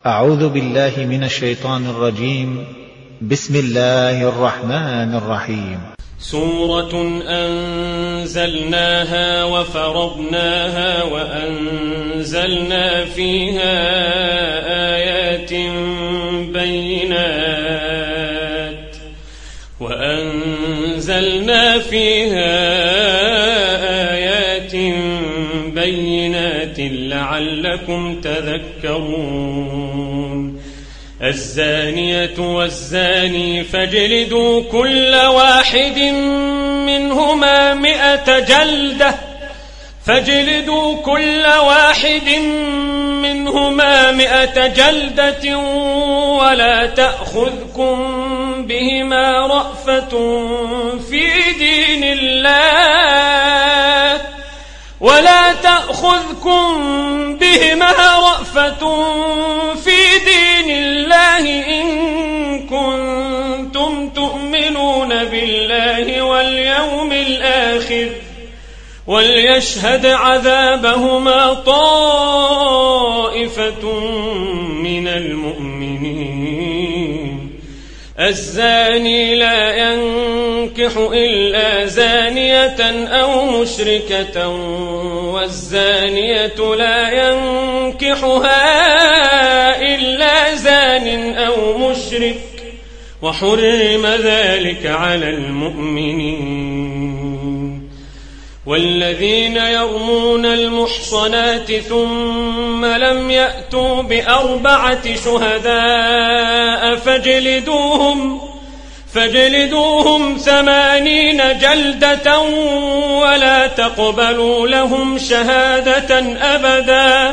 أعوذ بالله من الشيطان الرجيم. بسم الله الرحمن الرحيم. سورة أنزلناها وفرضناها وأنزلنا فيها آيات بينات لعلكم تذكرون. الزانية والزاني فاجلدوا كل واحد منهما 100 جلدة ولا تأخذكم بهما رأفة في دين الله إن كنتم تؤمنون بالله واليوم الآخر وليشهد عذابهما طائفة من المؤمنين. الزاني لا ينكح إلا زانية أو مشركة والزانية لا ينكحها إلا زان أو مشرك وحرم ذلك على المؤمنين. والذين يرمون المحصنات ثم لم يأتوا ب4 شهداء فاجلدوهم 80 جلدة ولا تقبلوا لهم شهادة أبدا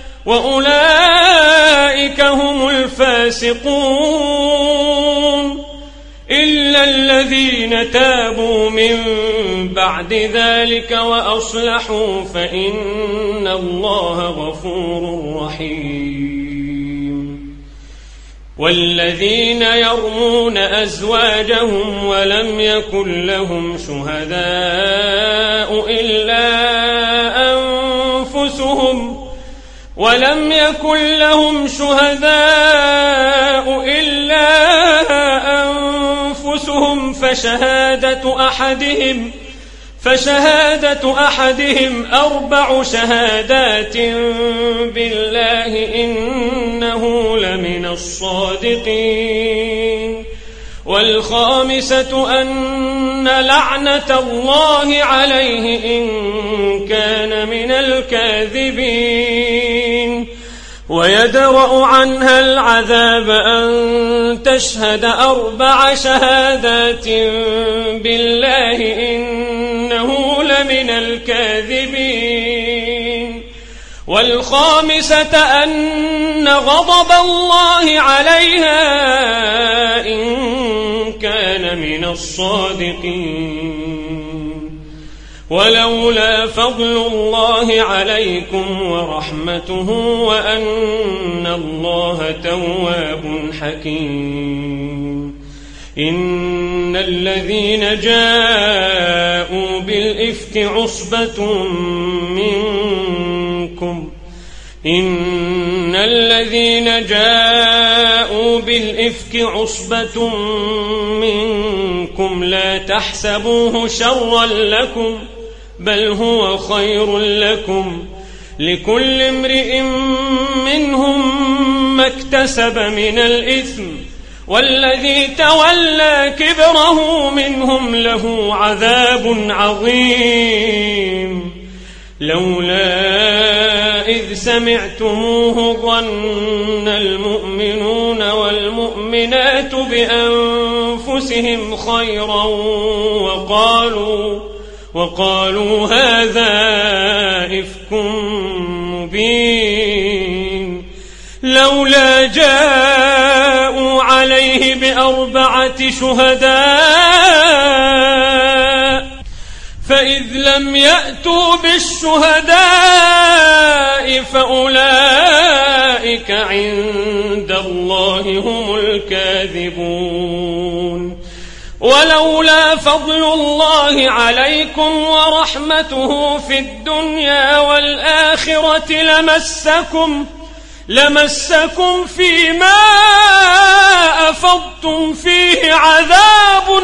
وأولئك هم الفاسقون إلا الذين تابوا من بعد ذلك وأصلحوا فإن الله غفور رحيم. والذين يرمون أزواجهم ولم يكن لهم شهداء إلا أنفسهم فشهادة أحدهم 4 شهادات بالله إنه لمن الصادقين. والخامسة أن لعنة الله عليه إن كان من الكاذبين. ويدرأ عنها العذاب أن تشهد 4 شهادات بالله إنه لمن الكاذبين. والخامسة أن غضب الله عليها إن كان من الصادقين. ولولا فضل الله عليكم ورحمته وأن الله تواب حكيم. إن الذين جاءوا بالإفك عصبة منكم لا تحسبوه شرا لكم بل هو خير لكم. لكل امرئ منهم ما اكتسب من الإثم والذي تولى كبره منهم له عذاب عظيم. لولا إذ سمعتموه ظن المؤمنون والمؤمنات بأنفسهم خيرا وقالوا هذا إفك مبين. لولا جاءوا عليه ب4 شهداء فإذ لم يأتوا بالشهداء فأولئك عند الله هم الكاذبون. ولولا فضل الله عليكم ورحمته في الدنيا والآخرة لمسكم فيما أفضتم فيه عذاب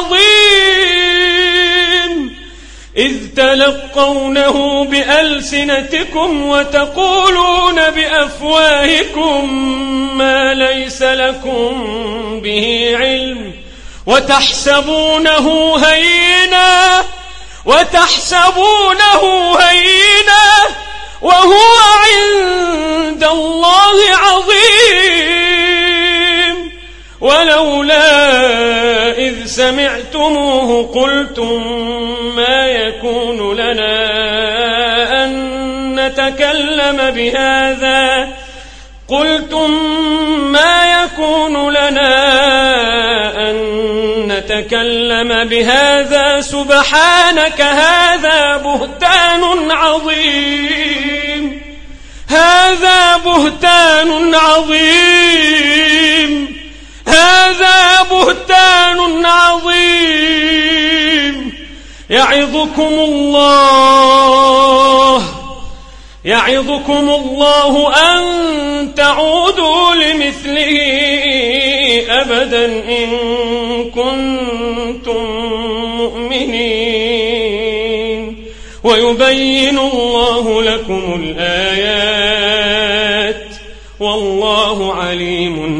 عظيم إذ تلقونه بألسنتكم وتقولون بأفواهكم ما ليس لكم به علم وتحسبونه هينا وهو عند الله عظيم ولولا إذ سمعتموه قلتم ما يكون لنا أن نتكلم بهذا سبحانك هذا بهتان عظيم يعظكم الله أن تعودوا لمثله أبدا إن كنتم مؤمنين ويبين الله لكم الآيات والله عليم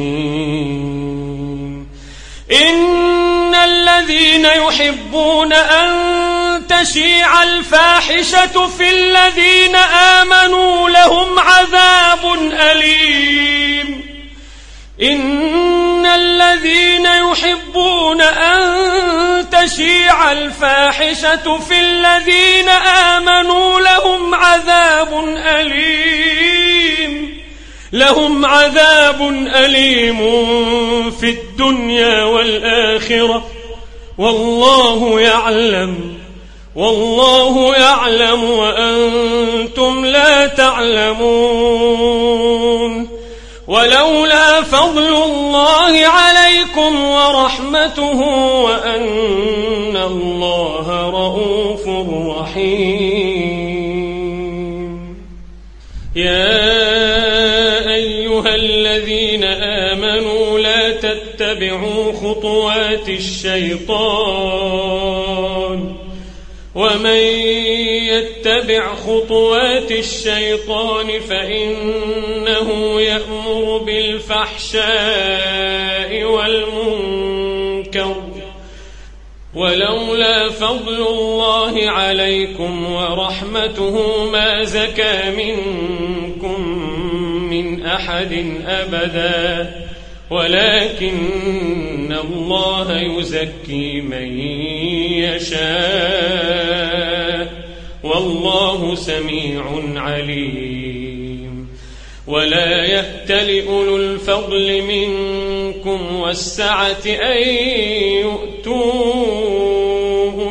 حكيم. إن الذين يحبون أن تشيع الفاحشة في الذين آمنوا لهم عذاب أليم. إن الذين يحبون أن تشيع الفاحشة في الذين آمنوا لهم عذاب أليم في الدنيا والآخرة والله يعلم وأنتم لا تعلمون. ولولا فضل الله عليكم ورحمته وأن الله رؤوف رحيم. يا أيها الذين آمنوا لا تتبعوا خطوات الشيطان ومن يتبع خطوات الشيطان فإنه يأمر بالفحشاء والمنكر. ولولا فضل الله عليكم ورحمته ما زكى منكم من أحد أبدا ولكن الله يزكي من يشاء والله سميع عليم. ولا يأتل أولو الفضل منكم والسعة أن يؤتوا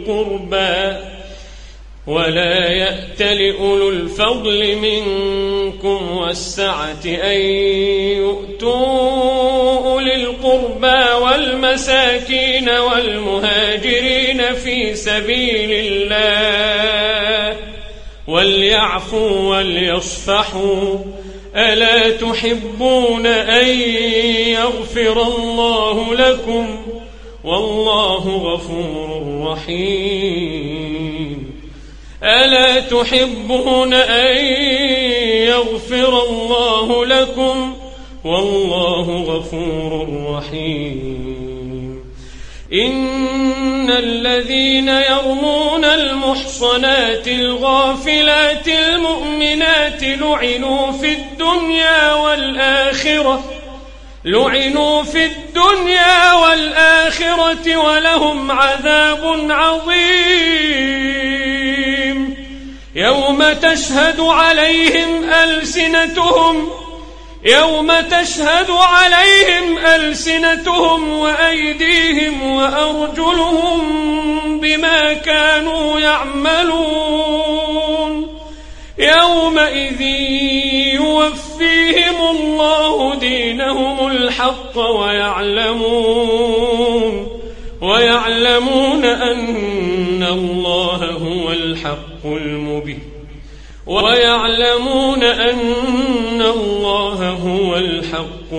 أولي القربى والمساكين والمهاجرين في سبيل الله وليعفوا وليصفحوا ألا تحبون أن يغفر الله لكم والله غفور رحيم. ألا تحبون أن يغفر الله لكم والله غفور رحيم. إن الذين يرمون المحصنات الغافلات المؤمنات لعنوا في الدنيا والآخرة ولهم عذاب عظيم. يوم تشهد عليهم ألسنتهم وأيديهم وأرجلهم بما كانوا يعملون. يومئذ يوفيهم الله دينهم الحق ويعلمون أن الله هو الحق المبين. ويعلمون أن وهو الحق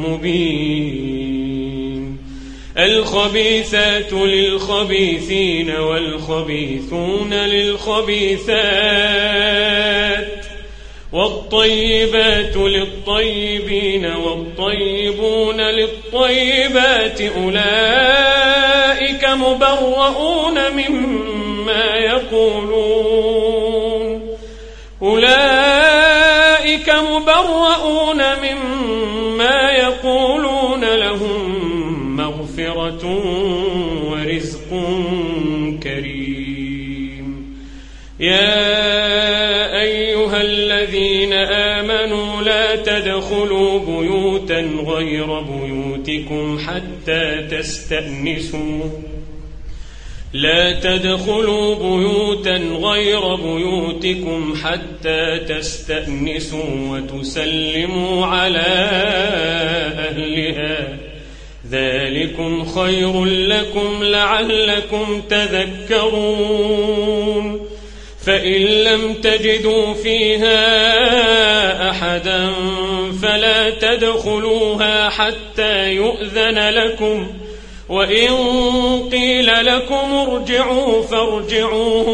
المبين. الخبيثات للخبيثين والخبيثون للخبيثات والطيبات للطيبين والطيبون للطيبات أولئك مبرؤون مما يقولون لهم مغفرة ورزق كريم. يا أيها الذين آمنوا لا تدخلوا بيوتا غير بيوتكم حتى تستأنسوا وتسلموا على أهلها ذلكم خير لكم لعلكم تذكرون. فإن لم تجدوا فيها أحدا فلا تدخلوها حتى يؤذن لكم، وإن قيل لكم ارجعوا فارجعوا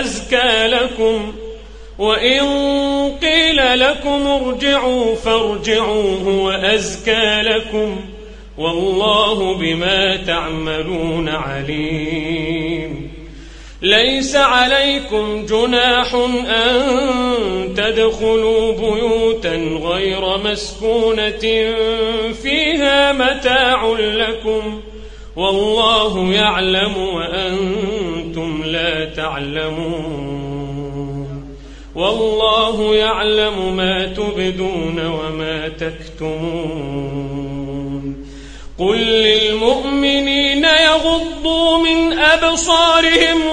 هو أزكى لكم والله بما تعملون عليم. ليس عليكم جناح أن تدخلوا بيوتا غير مسكونة فيها متاع لكم والله يعلم وأنتم لا تعلمون. والله يعلم ما تبدون وما تكتمون. قل للمؤمنين يغضوا من أبصارهم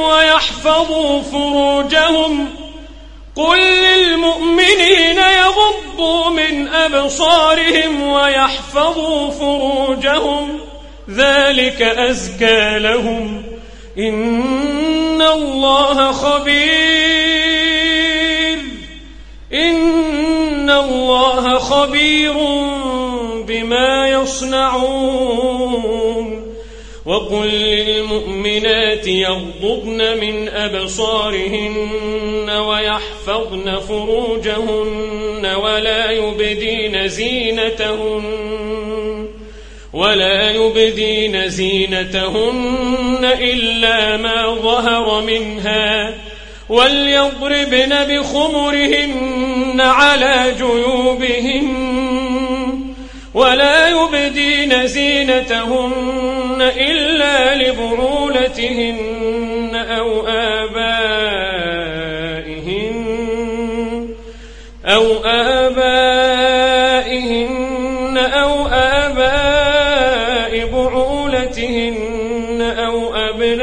ويحفظوا فروجهم ذلك أزكى لهم إن الله خبير بما يصنعون. وقل للمؤمنات يغضضن من أبصارهن ويحفظن فروجهن ولا يبدين زينتهن إلا ما ظهر منها وليضربن بخمرهن على جيوبهن ولا يبدين زينتهن إلا لبعولتهن أو آبائهن أو آباء بعولتهن أو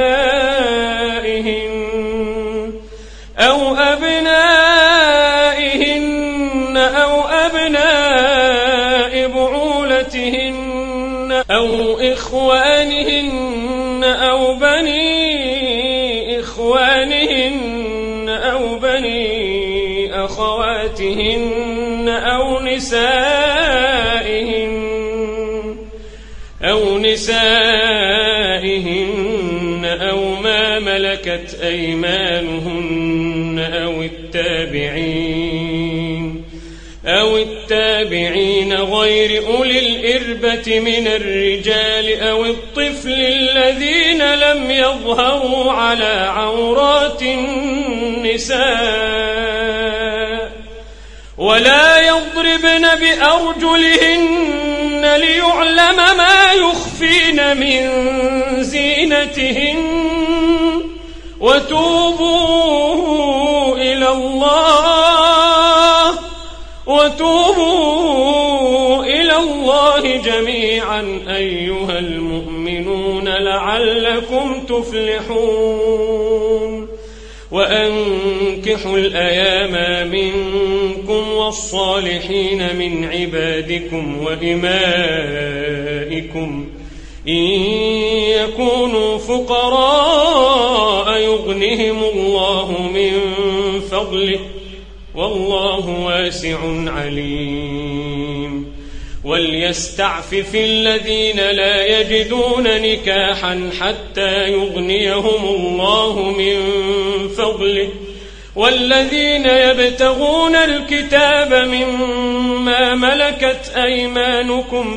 أبنائهن أو أبناء بعولتهن أو إخوانهن أو بني إخوانهن أو بني أخواتهن أو نسائهن أو ما ملكت أيمانهن أو التابعين غير أولي الإربة من الرجال أو الطفل الذين لم يظهروا على عورات النساء ولا يضربن بأرجلهن ليعلم ما يخفين من زينتهن وتوبوا إلى الله جميعا أيها المؤمنون لعلكم تفلحون. وأنكحوا الأيام منكم والصالحين من عبادكم وإمائكم إن يكونوا فقراء يغنهم الله من فضله والله واسع عليم. وليستعفف الذين لا يجدون نكاحا حتى يغنيهم الله من فضله والذين يبتغون الكتاب مما ملكت أيمانكم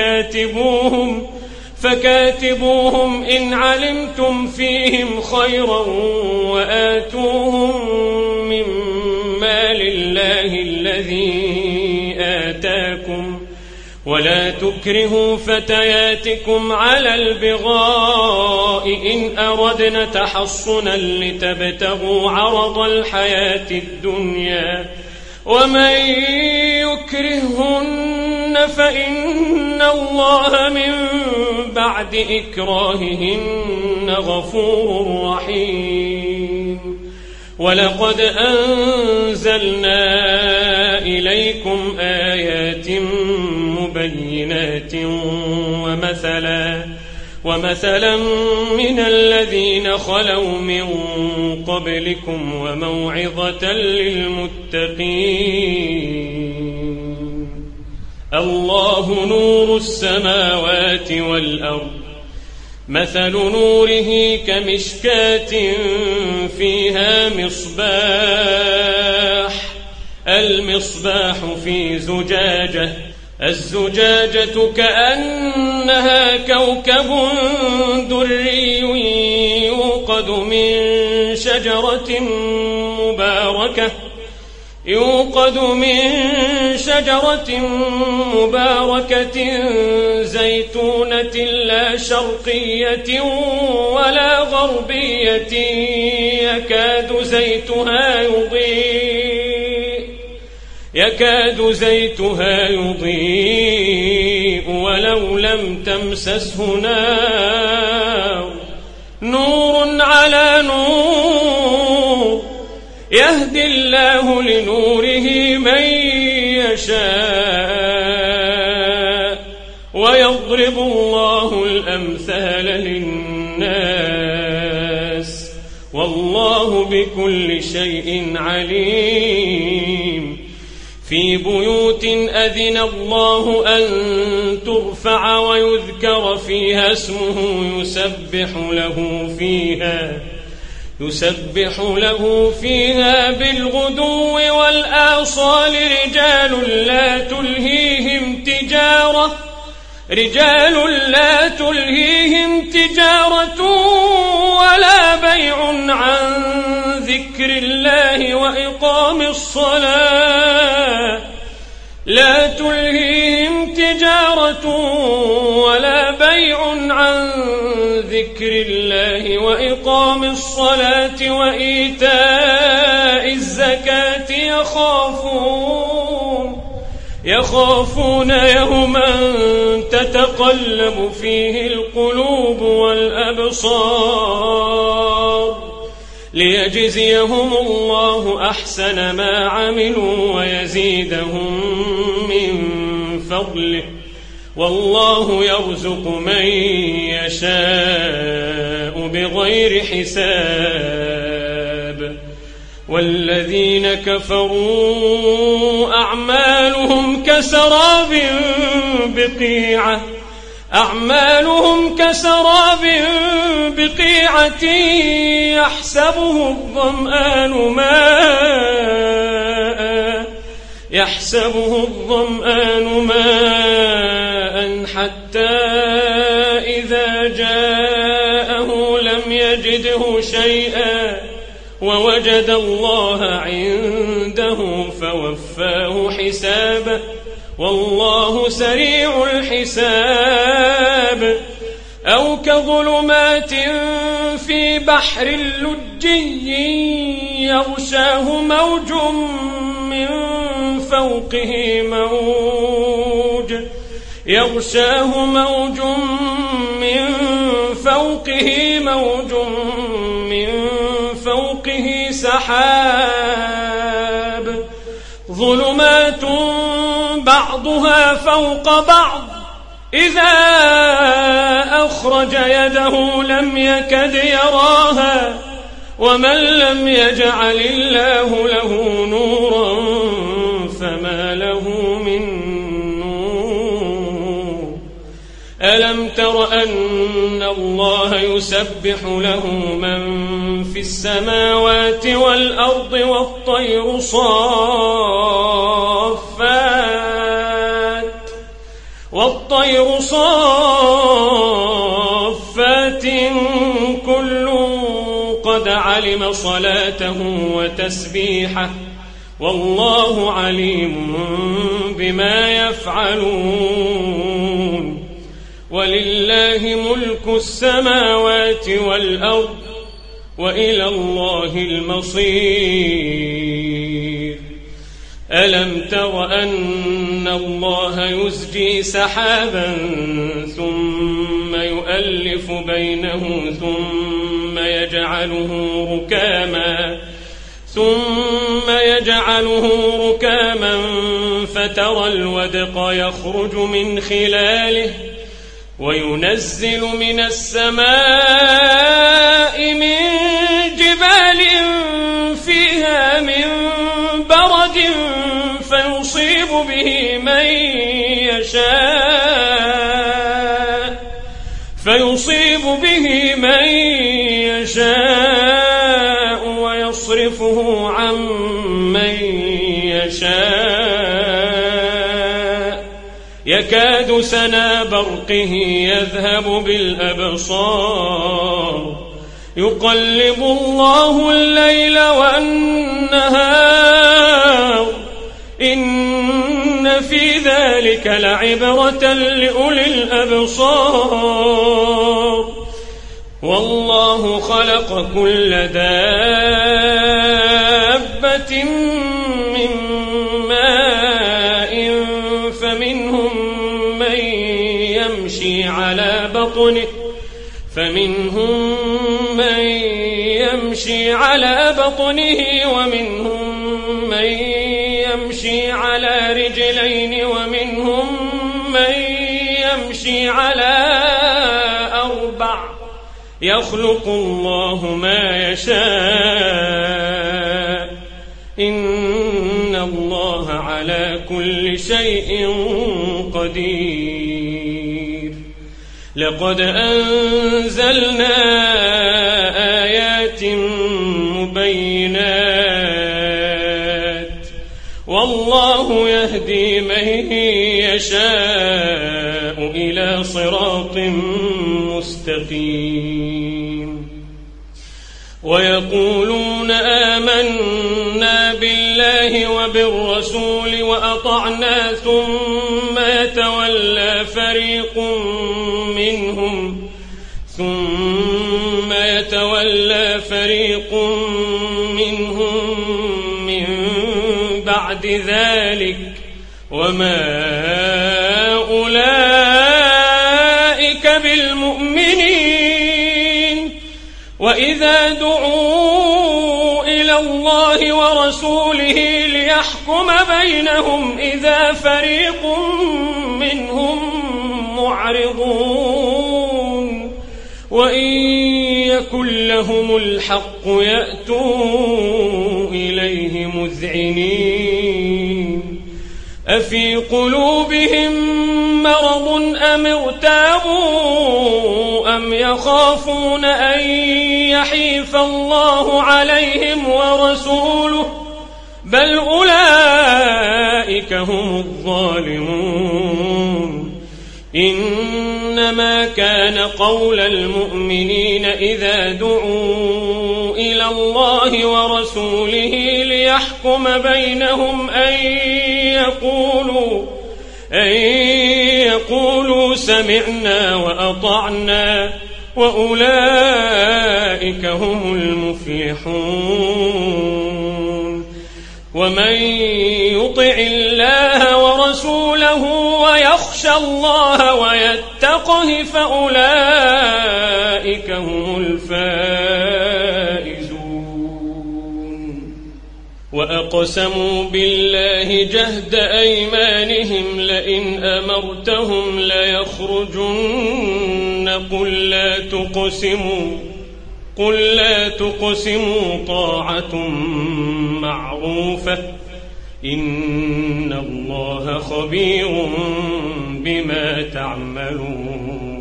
فكاتبوهم إن علمتم فيهم خيرا وآتوهم من مال الله الذي آتاكم ولا تكرهوا فتياتكم على البغاء إن أردنا تحصنا لتبتغوا عرض الحياة الدنيا ومن يكرهن فإن الله من بعد إكراههن غفور رحيم. ولقد أنزلنا إليكم آيات مبينات ومثلا من الذين خلوا من قبلكم وموعظة للمتقين. الله نور السماوات والأرض مثل نوره كمشكاة فيها المصباح في زجاجة الزجاجة كأنها كوكب دري يوقد من شجرة مباركة زيتونة لا شرقية ولا غربية يكاد زيتها يضيء ولو لم تمسسه نار نور على نور يهدي الله لنوره من يشاء ويضرب الله الأمثال للناس والله بكل شيء عليم. في بيوت أذن الله أن ترفع ويذكر فيها اسمه يسبح له فيها بالغدو والآصال رجال لا تلهيهم تجارة ولا بيع عن ذكر الله وإقام الصلاة وإيتاء الزكاة يخافون يوما تتقلب فيه القلوب والأبصار ليجزيهم الله أحسن ما عملوا ويزيدهم من فضله والله يرزق من يشاء بغير حساب. والذين كفروا أعمالهم كسراب بقيعة يحسبه الظمآن ماء حتى إذا جاءه لم يجده شيئا ووجد الله عنده فوفاه حسابه والله سريع الحساب. أو كظلمات في بحر لجي يغشاه موج من فوقه سحاب ظلمات بعضها فوق بعض إذا أخرج يده لم يكد يراها ومن لم يجعل الله له نورا فما له من نور. ألم تر أن الله يسبح له من في السماوات والأرض والطير صافات كل قد علم صلاته وتسبيحه والله عليم بما يفعلون ولله ملك السماوات والأرض وإلى الله المصير ألم تر أن الله يزجي سحابا ثم يؤلف بينه ثم يجعله ركاما فترى الودق يخرج من خلاله وينزل من السماء من جبال فيها من برد فيصيب به من يشاء ويصرفه عن من يشاء يكاد سنا برقه يذهب بالأبصار يقلب الله الليل والنهار إن في ذلك لعبرة لأولي الأبصار والله خلق كل دابة من ماء فمنهم من يمشي على بطنه ومنهم من يمشي على رجلين ومنهم من يمشي على أربع يخلق الله ما يشاء إن الله على كل شيء قدير لقد أنزلنا آيات مبينات والله يهدي من يشاء إلى صراط مستقيم ويقولون آمنا بالله وبالرسول وأطعنا ثم يتولى فريق منهم من بعد ذلك وما أولئك بالمؤمنين وإذا دعوا إلى الله ورسوله ليحكم بينهم إذا فريق منهم معرضون وإن يكن لهم الحق يأتوا إليه مذعنين أفي قلوبهم مرض أم ارتابوا أم يخافون أن يحيف الله عليهم ورسوله بل أولئك هم الظالمون إنما كان قول المؤمنين إذا دعوا إلى الله ورسوله ليحكم بينهم أن يقولوا سمعنا وأطعنا وأولئك هم المفلحون ومن يطع الله ورسوله ويخشى الله ويتقه فأولئك هم الفائزون وأقسموا بالله جهد أيمانهم لئن أمرتهم ليخرجن قل لا تقسموا طاعة معروفة إن الله خبير بما تعملون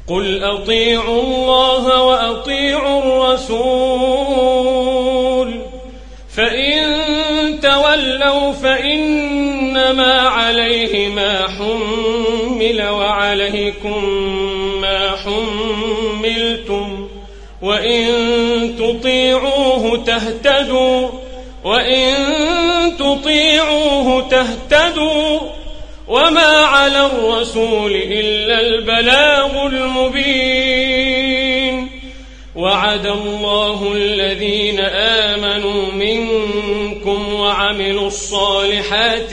قل أطيعوا الله وأطيعوا الرسول فإن تولوا فإنما عليه ما حمل وعليكم ما حملتم وإن تطيعوه تهتدوا وما على الرسول إلا البلاغ المبين وعد الله الذين آمنوا منكم وعملوا الصالحات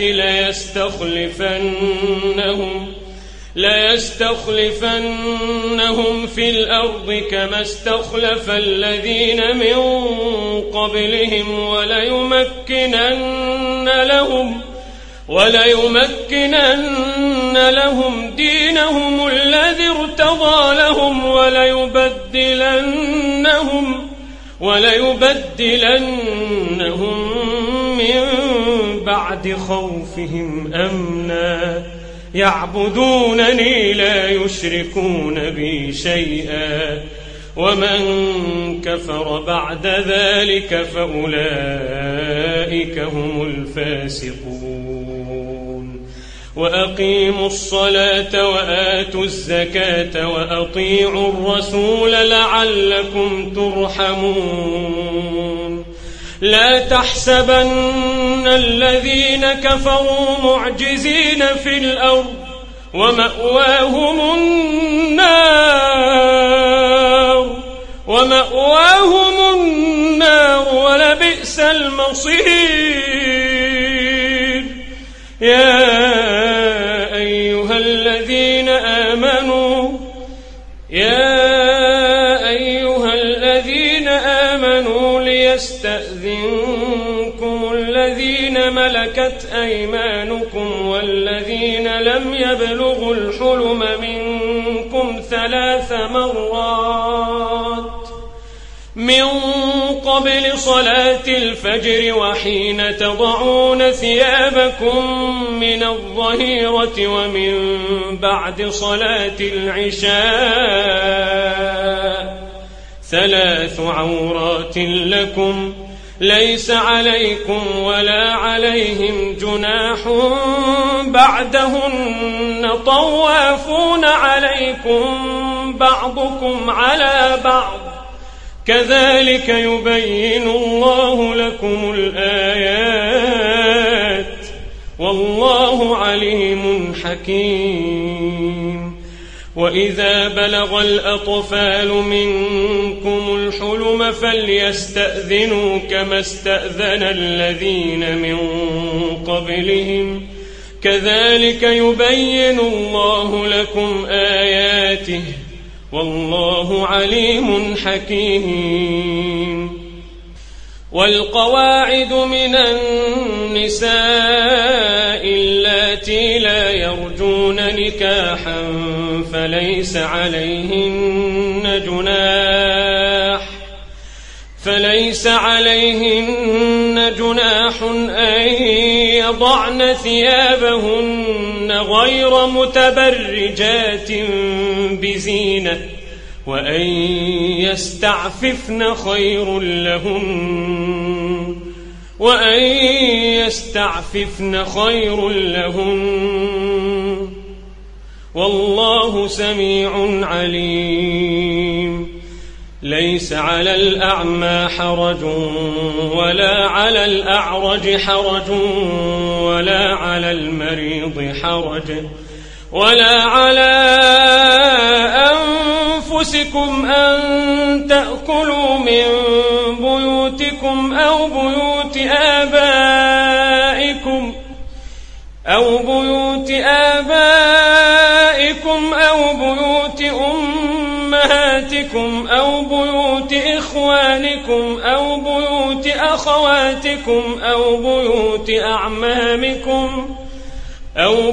ليستخلفنهم في الأرض كما استخلف الذين من قبلهم وليمكنن لهم دينهم الذي ارتضى لهم وليبدلنهم من بعد خوفهم أمنا يعبدونني لا يشركون بي شيئا ومن كفر بعد ذلك فأولئك هم الفاسقون وأقيموا الصلاة وآتوا الزكاة وأطيعوا الرسول لعلكم ترحمون لا تحسبن الذين كفروا معجزين في الأرض ومأواهم النار ولبئس المصير يا أيها الذين آمنوا ليستأذنكم الذين ملكت أيمانكم والذين لم يبلغوا الحلم منكم 3 مرات من قبل صلاة الفجر وحين تضعون ثيابكم من الظهيرة ومن بعد صلاة العشاء 3 عورات لكم ليس عليكم ولا عليهم جناح بعدهن طوافون عليكم بعضكم على بعض كذلك يبين الله لكم الآيات والله عليم حكيم وإذا بلغ الأطفال منكم الحلم فليستأذنوا كما استأذن الذين من قبلهم كذلك يبين الله لكم آياته والله عليم حكيم والقواعد من النساء اللاتي لا يرجون نكاحا فليس عليهن جناح أن يضعن ثيابهن غير متبرجات بزينة وأن يستعففن خير لهن والله سميع عليم ليس على الأعمى حرج ولا على الأعرج حرج ولا على المريض حرج ولا على أنفسكم أن تأكلوا من بيوتكم أو بيوت آبائكم أو بيوت أمهاتكم أو بيوت إخوانكم أو بيوت أخواتكم أو بيوت أعمامكم أو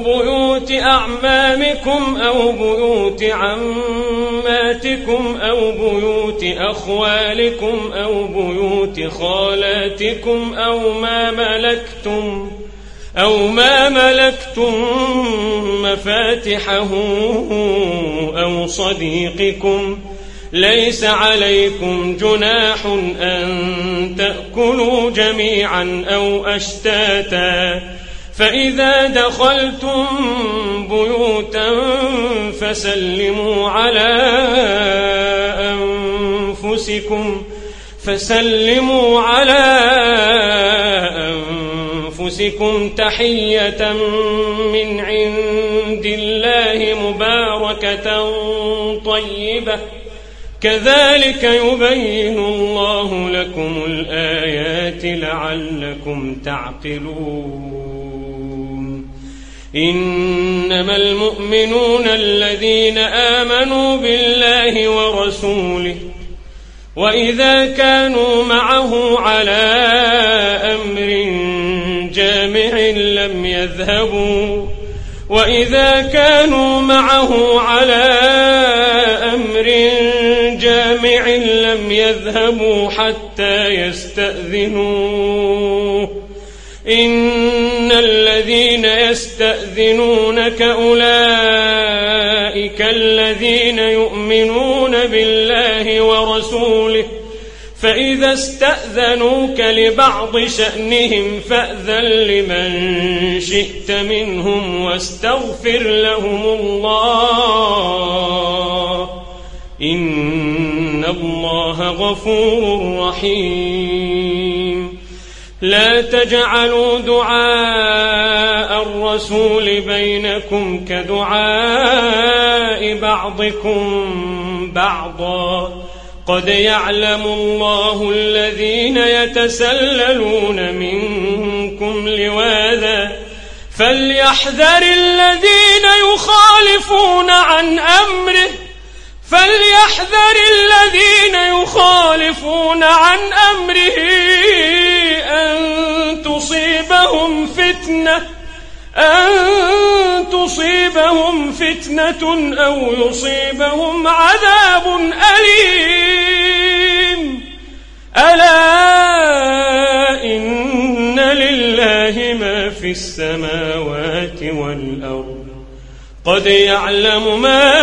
بيوت عماتكم أو بيوت أخوالكم أو بيوت خالاتكم أو ما ملكتم مفاتحه أو صديقكم ليس عليكم جناح أن تأكلوا جميعا أو أشتاتا فإذا دخلتم بيوتا فسلموا على أنفسكم تحية من عند الله مباركة طيبة كذلك يبين الله لكم الآيات لعلكم تعقلون إنما المؤمنون الذين آمنوا بالله ورسوله وإذا كانوا معه على أمر جامع لم يذهبوا حتى يستأذنوه إن الذين يستأذنونك أولئك الذين يؤمنون بالله ورسوله فإذا استأذنوك لبعض شأنهم فأذن لمن شئت منهم واستغفر لهم الله إن الله غفور رحيم لا تجعلوا دعاء الرسول بينكم كدعاء بعضكم بعضا قد يعلم الله الذين يتسللون منكم لواذا فليحذر الذين يخالفون عن أمره أن تصيبهم فتنة أو يصيبهم عذاب أليم ألا إن لله ما في السماوات والأرض قد يعلم ما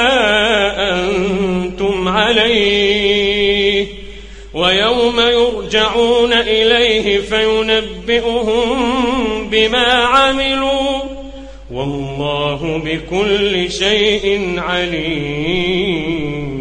أنتم عليه ويوم يرجعون إليه فينبئهم بما عملوا والله بكل شيء عليم.